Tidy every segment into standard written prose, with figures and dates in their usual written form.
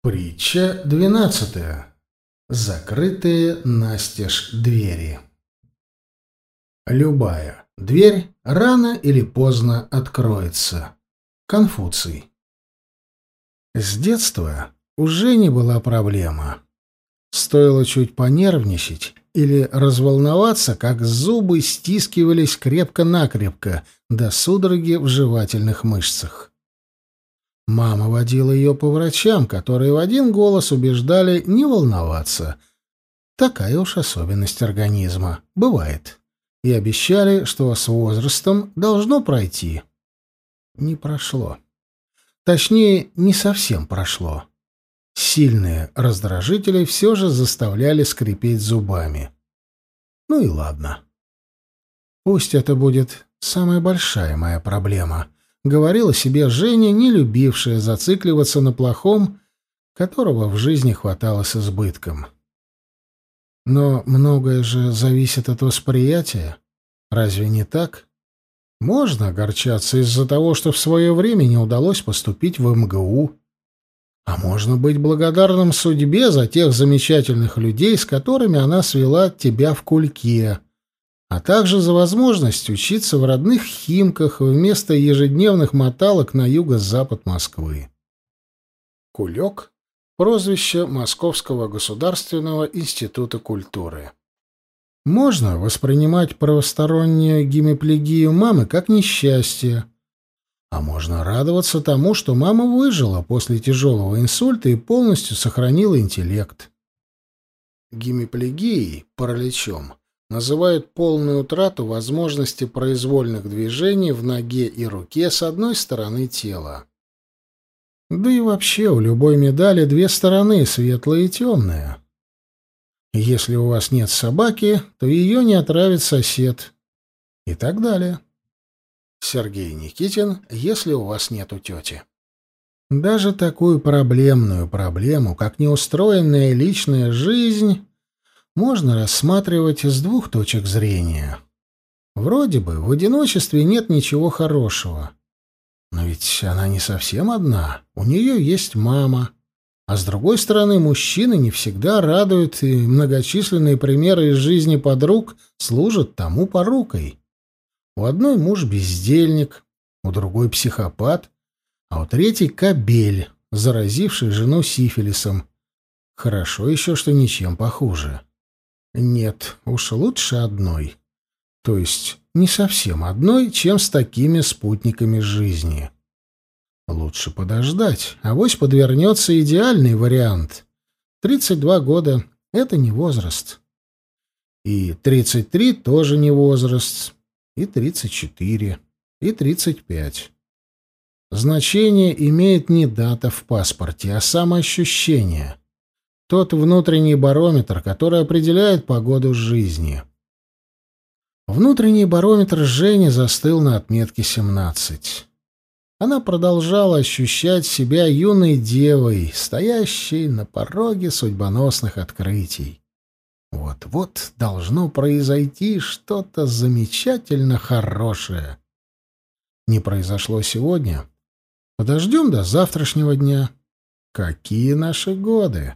Притча 12. Закрытые настежь двери. Любая дверь рано или поздно откроется. Конфуций. С детства у Жени была проблема. Стоило чуть понервничать или разволноваться, как зубы стискивались крепко-накрепко до судороги в жевательных мышцах. Мама водила ее по врачам, которые в один голос убеждали не волноваться. Такая уж особенность организма. Бывает. И обещали, что с возрастом должно пройти. Не прошло. Точнее, не совсем прошло. Сильные раздражители все же заставляли скрипеть зубами. Ну и ладно. Пусть это будет самая большая моя проблема — говорила себе Женя, не любившая зацикливаться на плохом, которого в жизни хватало с избытком. Но многое же зависит от восприятия. Разве не так? Можно огорчаться из-за того, что в свое время не удалось поступить в МГУ. А можно быть благодарным судьбе за тех замечательных людей, с которыми она свела тебя в кульке, а также за возможность учиться в родных Химках вместо ежедневных моталок на юго-запад Москвы. Кулек — прозвище Московского государственного института культуры. Можно воспринимать правостороннюю гемиплегию мамы как несчастье, а можно радоваться тому, что мама выжила после тяжелого инсульта и полностью сохранила интеллект. Гемиплегией, параличом, называют полную утрату возможности произвольных движений в ноге и руке с одной стороны тела. Да и вообще у любой медали две стороны, светлая и темная. Если у вас нет собаки, то ее не отравит сосед. И так далее. Сергей Никитин, если у вас нету тети. Даже такую проблемную проблему, как неустроенная личная жизнь, можно рассматривать с двух точек зрения. Вроде бы в одиночестве нет ничего хорошего. Но ведь она не совсем одна. У нее есть мама. А с другой стороны, мужчины не всегда радуют, и многочисленные примеры из жизни подруг служат тому порукой. У одной муж бездельник, у другой психопат, а у третьей кобель, заразивший жену сифилисом. Хорошо еще, что ничем похуже. Нет, уж лучше одной. То есть не совсем одной, чем с такими спутниками жизни. Лучше подождать, авось подвернется идеальный вариант. 32 года — это не возраст. И 33 тоже не возраст. И 34, и 35. Значение имеет не дата в паспорте, а самоощущение. Тот внутренний барометр, который определяет погоду жизни. Внутренний барометр Жени застыл на отметке 17. Она продолжала ощущать себя юной девой, стоящей на пороге судьбоносных открытий. Вот-вот должно произойти что-то замечательно хорошее. Не произошло сегодня. Подождем до завтрашнего дня. Какие наши годы!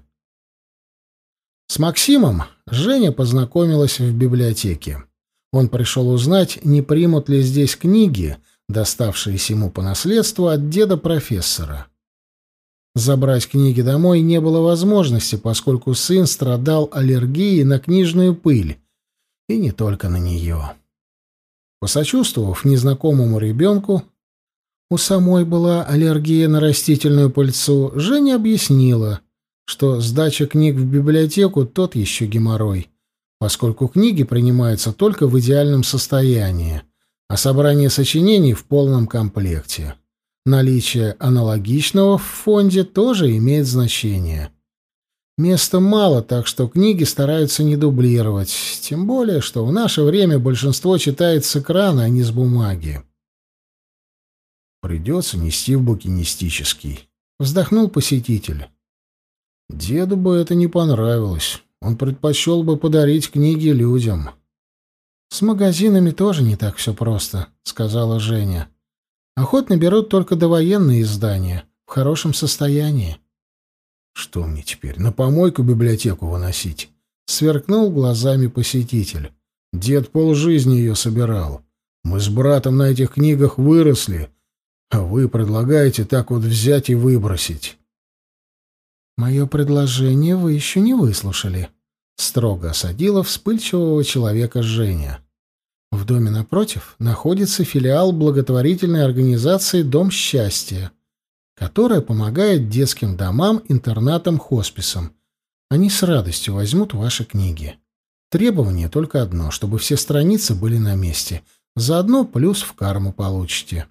С Максимом Женя познакомилась в библиотеке. Он пришел узнать, не примут ли здесь книги, доставшиеся ему по наследству от деда-профессора. Забрать книги домой не было возможности, поскольку сын страдал аллергией на книжную пыль, и не только на нее. Посочувствовав незнакомому ребенку, у самой была аллергия на растительную пыльцу, Женя объяснила, что сдача книг в библиотеку — тот еще геморрой, поскольку книги принимаются только в идеальном состоянии, а собрание сочинений в полном комплекте. Наличие аналогичного в фонде тоже имеет значение. Места мало, так что книги стараются не дублировать, тем более, что в наше время большинство читает с экрана, а не с бумаги. «Придется нести в букинистический», — вздохнул посетитель. Деду бы это не понравилось. Он предпочел бы подарить книги людям. «С магазинами тоже не так все просто», — сказала Женя. «Охотно берут только довоенные издания, в хорошем состоянии». Что мне теперь, на помойку библиотеку выносить? Сверкнул глазами посетитель. Дед полжизни ее собирал. Мы с братом на этих книгах выросли, а вы предлагаете так вот взять и выбросить. Мое предложение вы еще не выслушали. Строго осадила вспыльчивого человека Женя. В доме напротив находится филиал благотворительной организации «Дом счастья», которая помогает детским домам, интернатам, хосписам. Они с радостью возьмут ваши книги. Требование только одно, чтобы все страницы были на месте. Заодно плюс в карму получите.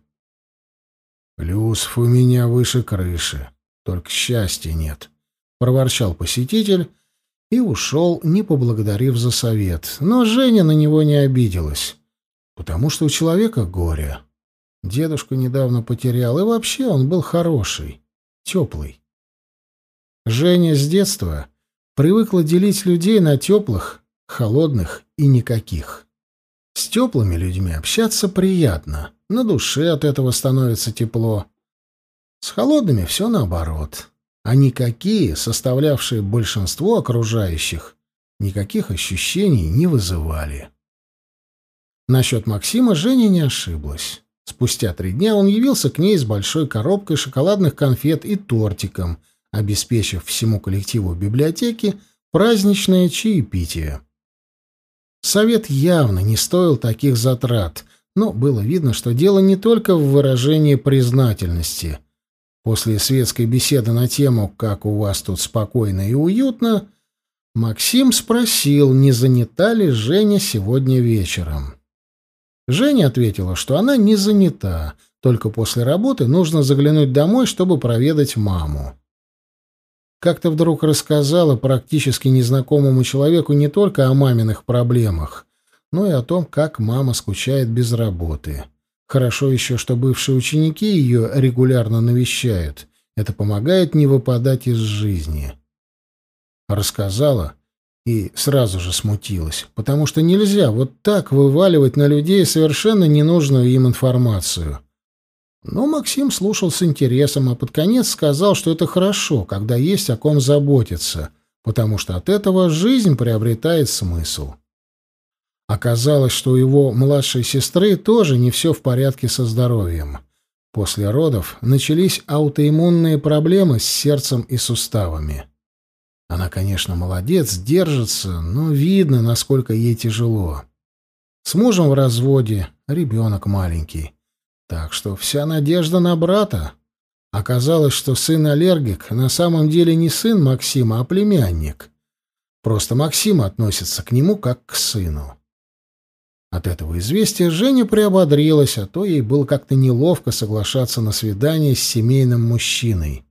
Плюсов у меня выше крыши, только счастья нет, — проворчал посетитель и ушел, не поблагодарив за совет. Но Женя на него не обиделась, потому что у человека горе. Дедушку недавно потерял, и вообще он был хороший, теплый. Женя с детства привыкла делить людей на теплых, холодных и никаких. С теплыми людьми общаться приятно, на душе от этого становится тепло. С холодными все наоборот. А никакие, составлявшие большинство окружающих, никаких ощущений не вызывали. Насчет Максима Женя не ошиблась. Спустя 3 дня он явился к ней с большой коробкой шоколадных конфет и тортиком, обеспечив всему коллективу библиотеки праздничное чаепитие. Совет явно не стоил таких затрат, но было видно, что дело не только в выражении признательности. После светской беседы на тему «Как у вас тут спокойно и уютно», Максим спросил, не занята ли Женя сегодня вечером. Женя ответила, что она не занята, только после работы нужно заглянуть домой, чтобы проведать маму. Как-то вдруг рассказала практически незнакомому человеку не только о маминых проблемах, но и о том, как мама скучает без работы. Хорошо еще, что бывшие ученики ее регулярно навещают. Это помогает не выпадать из жизни. Рассказала и сразу же смутилась, потому что нельзя вот так вываливать на людей совершенно ненужную им информацию. Но Максим слушал с интересом, а под конец сказал, что это хорошо, когда есть о ком заботиться, потому что от этого жизнь приобретает смысл. Оказалось, что у его младшей сестры тоже не все в порядке со здоровьем. После родов начались аутоиммунные проблемы с сердцем и суставами. Она, конечно, молодец, держится, но видно, насколько ей тяжело. С мужем в разводе, ребенок маленький. Так что вся надежда на брата. Оказалось, что сын-аллергик на самом деле не сын Максима, а племянник. Просто Максим относится к нему как к сыну. От этого известия Женя приободрилась, а то ей было как-то неловко соглашаться на свидание с семейным мужчиной.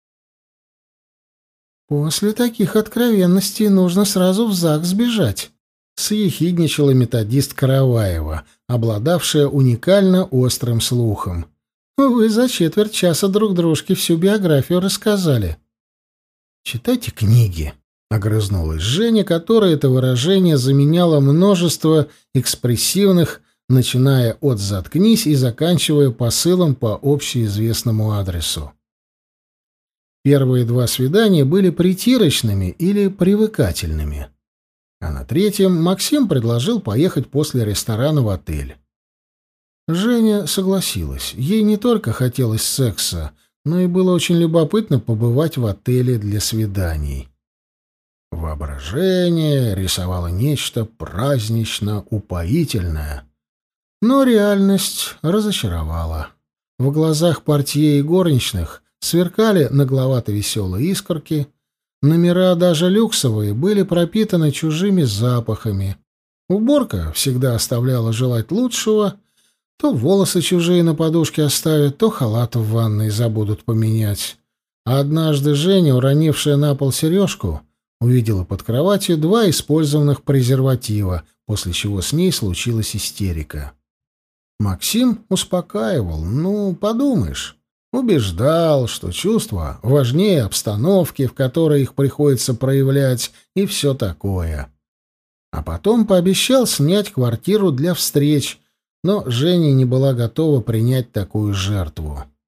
«После таких откровенностей нужно сразу в ЗАГС бежать», — съехидничала методист Караваева, обладавшая уникально острым слухом. «Вы за четверть часа друг дружке всю биографию рассказали». «Читайте книги», — огрызнулась Женя, которая это выражение заменяло множество экспрессивных, начиная от «заткнись» и заканчивая посылом по общеизвестному адресу. Первые 2 свидания были притирочными или привыкательными. А на 3-м Максим предложил поехать после ресторана в отель. Женя согласилась. Ей не только хотелось секса, но и было очень любопытно побывать в отеле для свиданий. Воображение рисовало нечто празднично-упоительное. Но реальность разочаровала. В глазах портье и горничных сверкали нагловато-веселые искорки, номера, даже люксовые, были пропитаны чужими запахами. Уборка всегда оставляла желать лучшего, то волосы чужие на подушке оставят, то халат в ванной забудут поменять. А однажды Женя, уронившая на пол сережку, увидела под кроватью 2 использованных презерватива, после чего с ней случилась истерика. Максим успокаивал, ну, подумаешь. Убеждал, что чувства важнее обстановки, в которой их приходится проявлять, и все такое. А потом пообещал снять квартиру для встреч, но Женя не была готова принять такую жертву.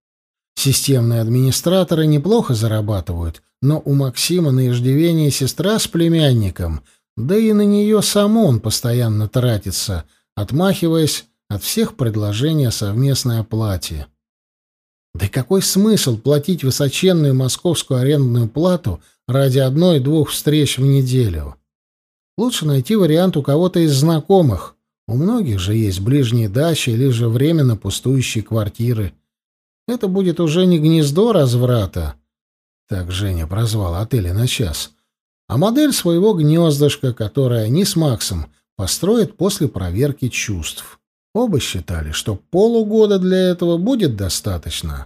Системные администраторы неплохо зарабатывают, но у Максима на иждивение сестра с племянником, да и на нее саму он постоянно тратится, отмахиваясь от всех предложений о совместной оплате. Да и какой смысл платить высоченную московскую арендную плату ради одной-двух встреч в неделю? Лучше найти вариант у кого-то из знакомых. У многих же есть ближние дачи или же временно пустующие квартиры. Это будет уже не гнездо разврата, так Женя прозвал отели на час, а модель своего гнездышка, которое они с Максом построят после проверки чувств. Оба считали, что полугода для этого будет достаточно.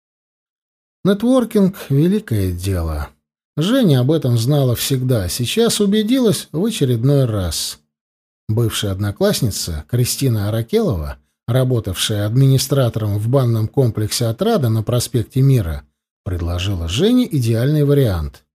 Нетворкинг — великое дело. Женя об этом знала всегда, сейчас убедилась в очередной раз. Бывшая одноклассница Кристина Аракелова, работавшая администратором в банном комплексе «Отрада» на проспекте Мира, предложила Жене идеальный вариант.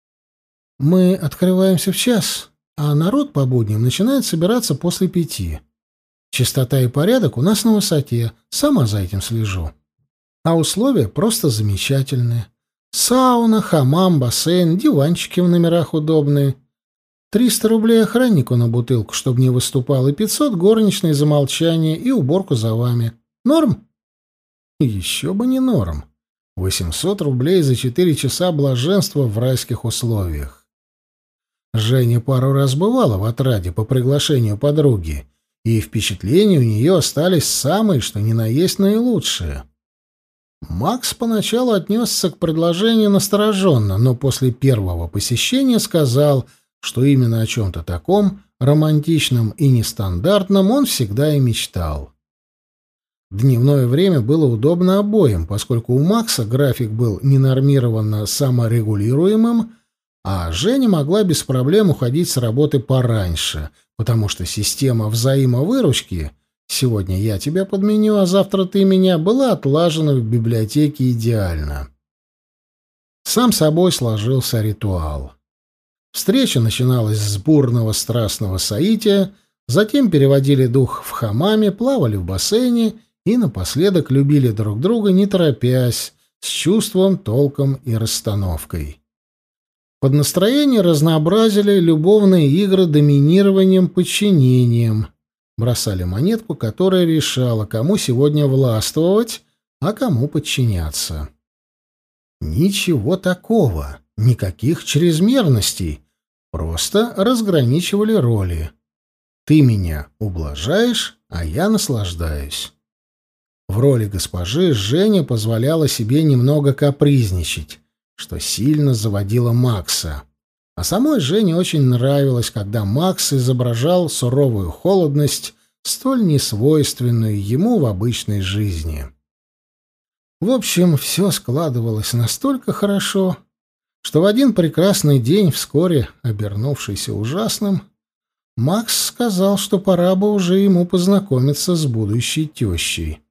«Мы открываемся в час, а народ по будням начинает собираться после 5. Чистота и порядок у нас на высоте, сама за этим слежу. А условия просто замечательные. Сауна, хамам, бассейн, диванчики в номерах удобные. 300 рублей охраннику на бутылку, чтобы не выступал, и 500 горничной за молчание и уборку за вами. Норм?» Еще бы не норм. 800 рублей за 4 часа блаженства в райских условиях. Женя пару раз бывала в Отраде по приглашению подруги, и впечатления у нее остались самые, что ни на есть наилучшие. Макс поначалу отнесся к предложению настороженно, но после первого посещения сказал, что именно о чем-то таком, романтичном и нестандартном, он всегда и мечтал. Дневное время было удобно обоим, поскольку у Макса график был ненормированно саморегулируемым, а Женя могла без проблем уходить с работы пораньше, потому что система взаимовыручки «сегодня я тебя подменю, а завтра ты меня» была отлажена в библиотеке идеально. Сам собой сложился ритуал. Встреча начиналась с бурного страстного соития, затем переводили дух в хамаме, плавали в бассейне и напоследок любили друг друга, не торопясь, с чувством, толком и расстановкой. Под настроение разнообразили любовные игры доминированием, подчинением. Бросали монетку, которая решала, кому сегодня властвовать, а кому подчиняться. Ничего такого, никаких чрезмерностей, просто разграничивали роли. Ты меня ублажаешь, а я наслаждаюсь. В роли госпожи Женя позволяла себе немного капризничать, что сильно заводило Макса. А самой Жене очень нравилось, когда Макс изображал суровую холодность, столь несвойственную ему в обычной жизни. В общем, все складывалось настолько хорошо, что в один прекрасный день, вскоре обернувшийся ужасным, Макс сказал, что пора бы уже ему познакомиться с будущей тещей.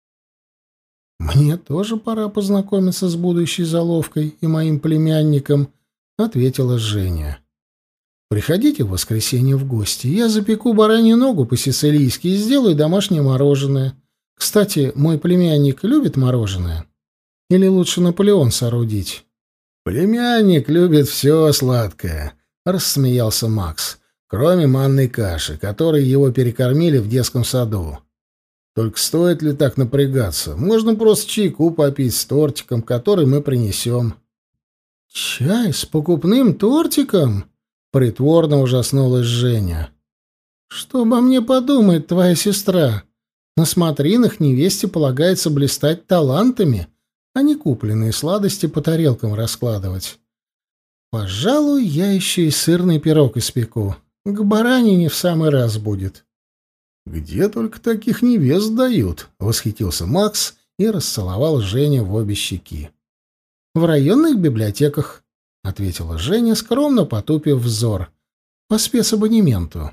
«Мне тоже пора познакомиться с будущей заловкой и моим племянником», — ответила Женя. «Приходите в воскресенье в гости. Я запеку баранью ногу по-сицилийски и сделаю домашнее мороженое. Кстати, мой племянник любит мороженое? Или лучше Наполеон соорудить?» «Племянник любит все сладкое», — рассмеялся Макс, «кроме манной каши, которой его перекормили в детском саду. Только стоит ли так напрягаться? Можно просто чайку попить с тортиком, который мы принесем». «Чай с покупным тортиком?» — притворно ужаснулась Женя. «Что обо мне подумает твоя сестра? На смотринах невесте полагается блистать талантами, а не купленные сладости по тарелкам раскладывать. Пожалуй, я еще и сырный пирог испеку. К баранине в самый раз будет». «Где только таких невест дают?» — восхитился Макс и расцеловал Женю в обе щеки. «В районных библиотеках», — ответила Женя, скромно потупив взор. «По спецабонементу».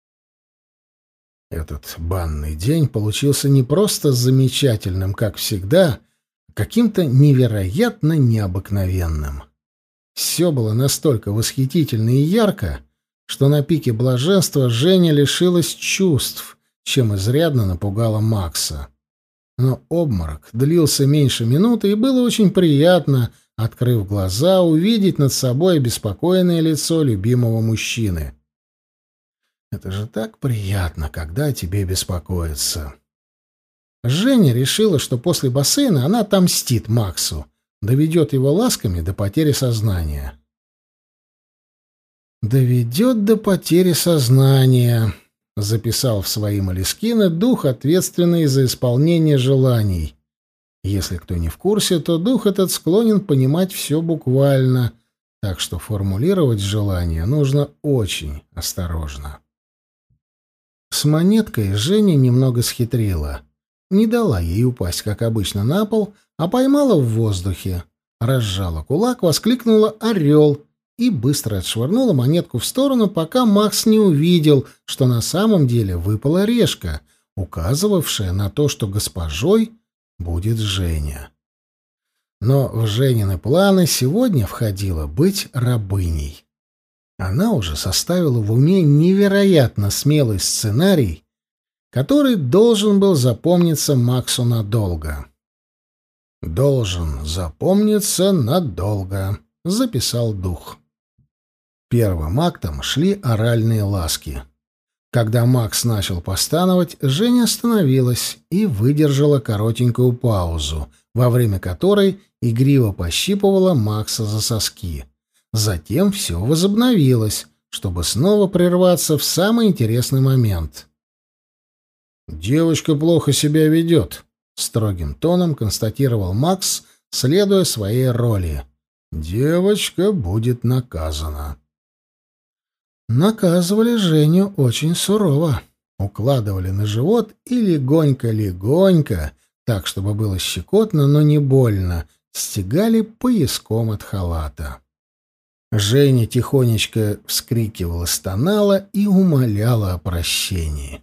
Этот банный день получился не просто замечательным, как всегда, а каким-то невероятно необыкновенным. Все было настолько восхитительно и ярко, что на пике блаженства Женя лишилась чувств, чем изрядно напугала Макса. Но обморок длился меньше минуты, и было очень приятно, открыв глаза, увидеть над собой обеспокоенное лицо любимого мужчины. Это же так приятно, когда о тебе беспокоятся. Женя решила, что после бассейна она отомстит Максу, доведет его ласками до потери сознания. «Доведет до потери сознания», — записал в свои молескины дух, ответственный за исполнение желаний. Если кто не в курсе, то дух этот склонен понимать все буквально, так что формулировать желание нужно очень осторожно. С монеткой Женя немного схитрила. Не дала ей упасть, как обычно, на пол, а поймала в воздухе. Разжала кулак, воскликнула «Орел!» и быстро отшвырнула монетку в сторону, пока Макс не увидел, что на самом деле выпала решка, указывавшая на то, что госпожой будет Женя. Но в Женины планы сегодня входило быть рабыней. Она уже составила в уме невероятно смелый сценарий, который должен был запомниться Максу надолго. «Должен запомниться надолго», — записал дух. Первым актом шли оральные ласки. Когда Макс начал постановать, Женя остановилась и выдержала коротенькую паузу, во время которой игриво пощипывала Макса за соски. Затем все возобновилось, чтобы снова прерваться в самый интересный момент. «Девочка плохо себя ведет», — строгим тоном констатировал Макс, следуя своей роли. «Девочка будет наказана». Наказывали Женю очень сурово. Укладывали на живот и легонько-легонько, так, чтобы было щекотно, но не больно, стегали пояском от халата. Женя тихонечко вскрикивала, стонала и умоляла о прощении.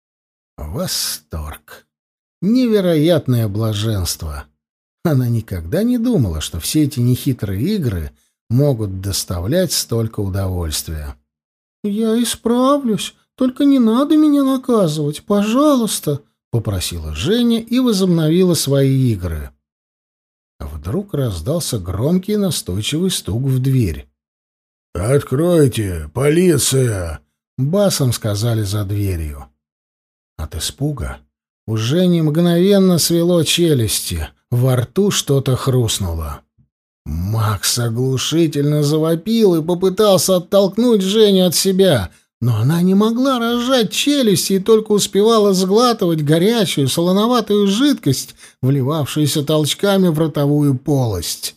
Восторг! Невероятное блаженство! Она никогда не думала, что все эти нехитрые игры могут доставлять столько удовольствия. «Я исправлюсь, только не надо меня наказывать, пожалуйста», — попросила Женя и возобновила свои игры. Вдруг раздался громкий и настойчивый стук в дверь. «Откройте, полиция!» — басом сказали за дверью. От испуга у Жени мгновенно свело челюсти, во рту что-то хрустнуло. Макс оглушительно завопил и попытался оттолкнуть Женю от себя, но она не могла разжать челюсти и только успевала сглатывать горячую солоноватую жидкость, вливавшуюся толчками в ротовую полость.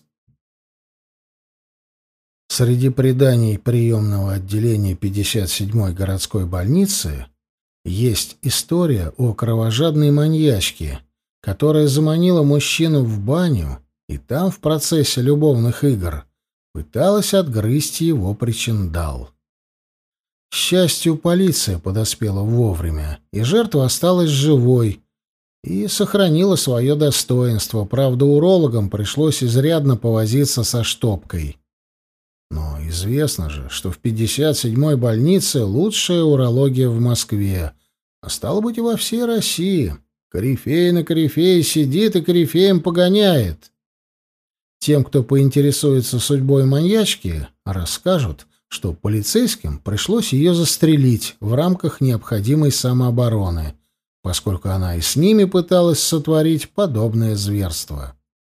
Среди преданий приемного отделения 57-й городской больницы есть история о кровожадной маньячке, которая заманила мужчину в баню и там в процессе любовных игр пыталась отгрызть его причиндал. К счастью, полиция подоспела вовремя, и жертва осталась живой и сохранила свое достоинство, правда, урологам пришлось изрядно повозиться со штопкой. Но известно же, что в 57-й больнице лучшая урология в Москве, а стало быть и во всей России. Корифей на корифее сидит и корифеем погоняет. Тем, кто поинтересуется судьбой маньячки, расскажут, что полицейским пришлось ее застрелить в рамках необходимой самообороны, поскольку она и с ними пыталась сотворить подобное зверство.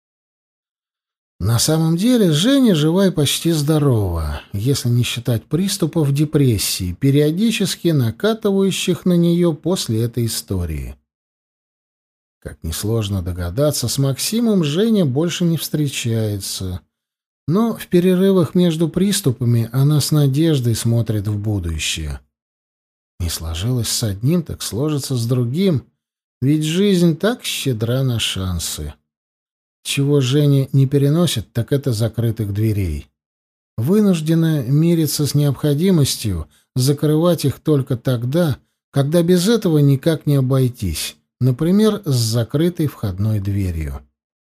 На самом деле Женя жива и почти здорова, если не считать приступов депрессии, периодически накатывающих на нее после этой истории. Как несложно догадаться, с Максимом Женя больше не встречается. Но в перерывах между приступами она с надеждой смотрит в будущее. Не сложилось с одним, так сложится с другим, ведь жизнь так щедра на шансы. Чего Женя не переносит, так это закрытых дверей. Вынуждена мириться с необходимостью закрывать их только тогда, когда без этого никак не обойтись. Например, с закрытой входной дверью.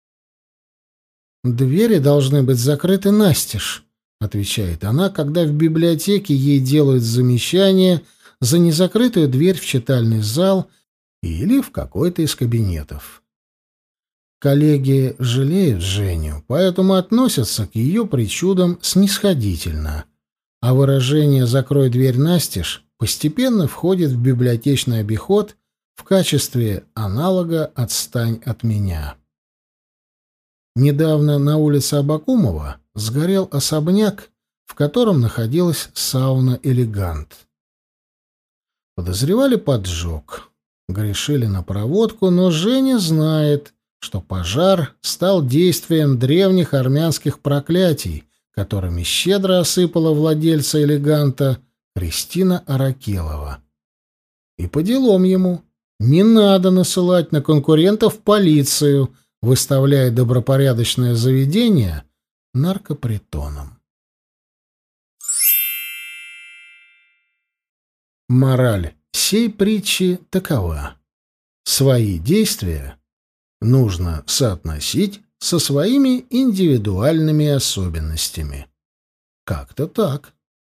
«Двери должны быть закрыты настежь», — отвечает она, когда в библиотеке ей делают замечание за незакрытую дверь в читальный зал или в какой-то из кабинетов. Коллеги жалеют Женю, поэтому относятся к ее причудам снисходительно, а выражение «закрой дверь настежь» постепенно входит в библиотечный обиход в качестве аналога «отстань от меня». Недавно на улице Абакумова сгорел особняк, в котором находилась сауна «Элегант». Подозревали поджог, грешили на проводку, но Женя знает, что пожар стал действием древних армянских проклятий, которыми щедро осыпала владельца «Элеганта» Кристина Аракелова. И по делам ему. Не надо насылать на конкурентов полицию, выставляя добропорядочное заведение наркопритоном. Мораль сей притчи такова: свои действия нужно соотносить со своими индивидуальными особенностями. Как-то так.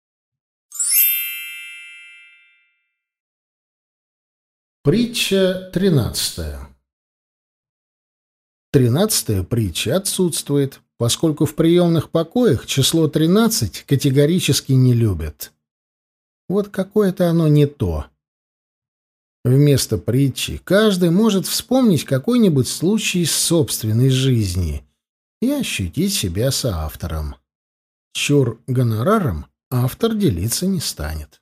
Притча 13. 13-я притча отсутствует, поскольку в приемных покоях число 13 категорически не любят. Вот какое-то оно не то. Вместо притчи каждый может вспомнить какой-нибудь случай из собственной жизни и ощутить себя соавтором. Чур гонораром автор делиться не станет.